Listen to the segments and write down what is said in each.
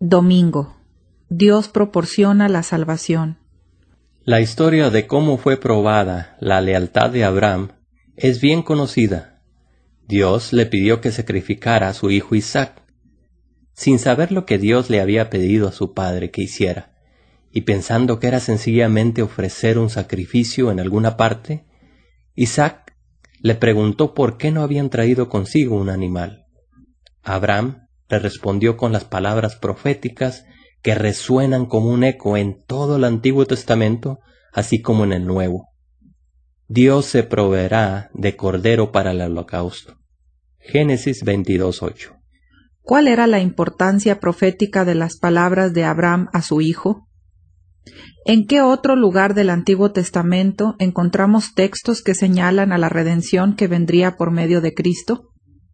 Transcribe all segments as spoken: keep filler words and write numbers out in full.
Domingo. Dios proporciona la salvación. La historia de cómo fue probada la lealtad de Abraham es bien conocida. Dios le pidió que sacrificara a su hijo Isaac, sin saber lo que Dios le había pedido a su padre que hiciera, y pensando que era sencillamente ofrecer un sacrificio en alguna parte, Isaac le preguntó por qué no habían traído consigo un animal. Abraham le respondió con las palabras proféticas que resuenan como un eco en todo el Antiguo Testamento, así como en el Nuevo. Dios se proveerá de cordero para el holocausto. Génesis veintidós ocho. ¿Cuál era la importancia profética de las palabras de Abraham a su hijo? ¿En qué otro lugar del Antiguo Testamento encontramos textos que señalan a la redención que vendría por medio de Cristo?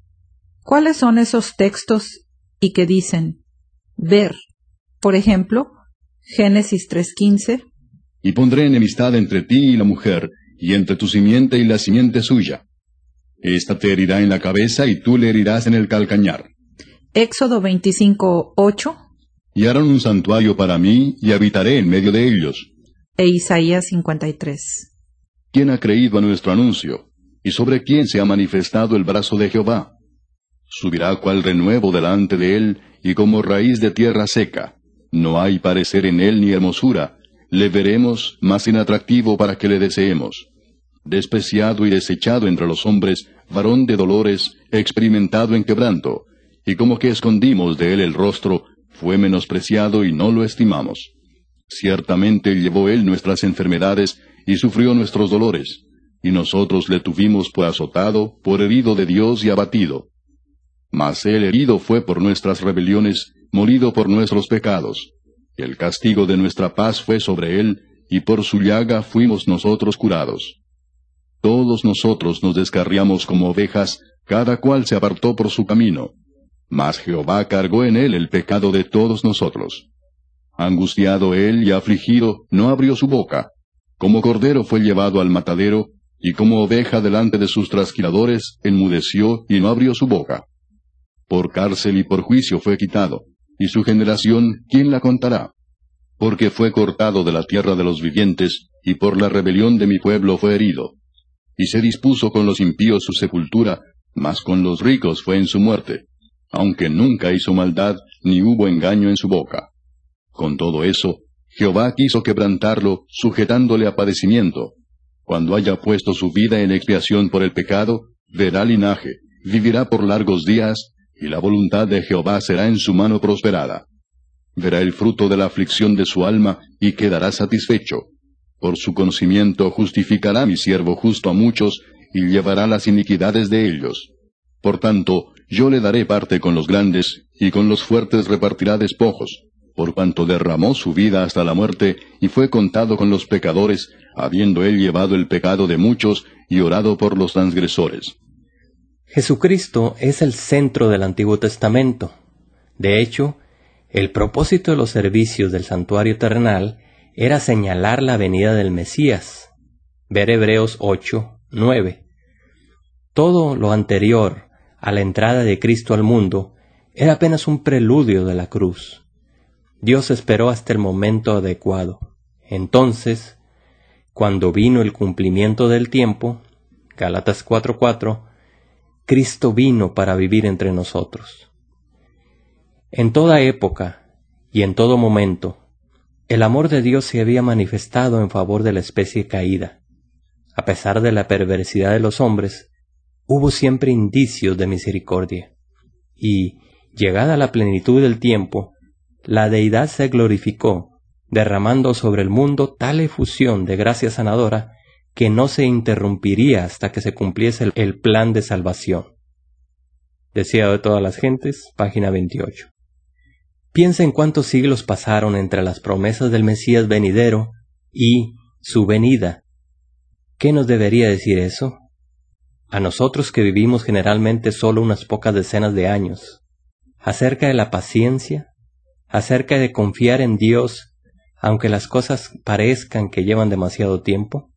¿Cuáles son esos textos y que dicen, ver, por ejemplo, Génesis tres quince? Y pondré enemistad entre ti y la mujer, y entre tu simiente y la simiente suya. Esta te herirá en la cabeza, y tú le herirás en el calcañar. Éxodo veinticinco ocho. Y harán un santuario para mí, y habitaré en medio de ellos. E Isaías cincuenta y tres. ¿Quién ha creído a nuestro anuncio? ¿Y sobre quién se ha manifestado el brazo de Jehová? Subirá cual renuevo delante de él, y como raíz de tierra seca. No hay parecer en él ni hermosura. Le veremos, más inatractivo para que le deseemos. Despreciado y desechado entre los hombres, varón de dolores, experimentado en quebranto. Y como que escondimos de él el rostro, fue menospreciado y no lo estimamos. Ciertamente llevó él nuestras enfermedades, y sufrió nuestros dolores. Y nosotros le tuvimos por azotado, por herido de Dios y abatido. Mas él herido fue por nuestras rebeliones, molido por nuestros pecados. El castigo de nuestra paz fue sobre él, y por su llaga fuimos nosotros curados. Todos nosotros nos descarriamos como ovejas, cada cual se apartó por su camino. Mas Jehová cargó en él el pecado de todos nosotros. Angustiado él y afligido, no abrió su boca. Como cordero fue llevado al matadero, y como oveja delante de sus trasquiladores, enmudeció y no abrió su boca. Por cárcel y por juicio fue quitado, y su generación, ¿quién la contará? Porque fue cortado de la tierra de los vivientes, y por la rebelión de mi pueblo fue herido. Y se dispuso con los impíos su sepultura, mas con los ricos fue en su muerte, aunque nunca hizo maldad, ni hubo engaño en su boca. Con todo eso, Jehová quiso quebrantarlo, sujetándole a padecimiento. Cuando haya puesto su vida en expiación por el pecado, verá linaje, vivirá por largos días, y la voluntad de Jehová será en su mano prosperada. Verá el fruto de la aflicción de su alma, y quedará satisfecho. Por su conocimiento justificará mi siervo justo a muchos, y llevará las iniquidades de ellos. Por tanto, yo le daré parte con los grandes, y con los fuertes repartirá despojos, por cuanto derramó su vida hasta la muerte, y fue contado con los pecadores, habiendo él llevado el pecado de muchos, y orado por los transgresores. Jesucristo es el centro del Antiguo Testamento. De hecho, el propósito de los servicios del santuario terrenal era señalar la venida del Mesías. Ver Hebreos ocho nueve. Todo lo anterior a la entrada de Cristo al mundo era apenas un preludio de la cruz. Dios esperó hasta el momento adecuado. Entonces, cuando vino el cumplimiento del tiempo, Gálatas cuatro cuatro, Cristo vino para vivir entre nosotros. En toda época y en todo momento, el amor de Dios se había manifestado en favor de la especie caída. A pesar de la perversidad de los hombres, hubo siempre indicios de misericordia. Y, llegada la plenitud del tiempo, la deidad se glorificó, derramando sobre el mundo tal efusión de gracia sanadora que no se interrumpiría hasta que se cumpliese el, el plan de salvación. Deseado de todas las gentes, página veintiocho. Piensa en cuántos siglos pasaron entre las promesas del Mesías venidero y su venida. ¿Qué nos debería decir eso? A nosotros que vivimos generalmente solo unas pocas decenas de años, acerca de la paciencia, acerca de confiar en Dios, aunque las cosas parezcan que llevan demasiado tiempo.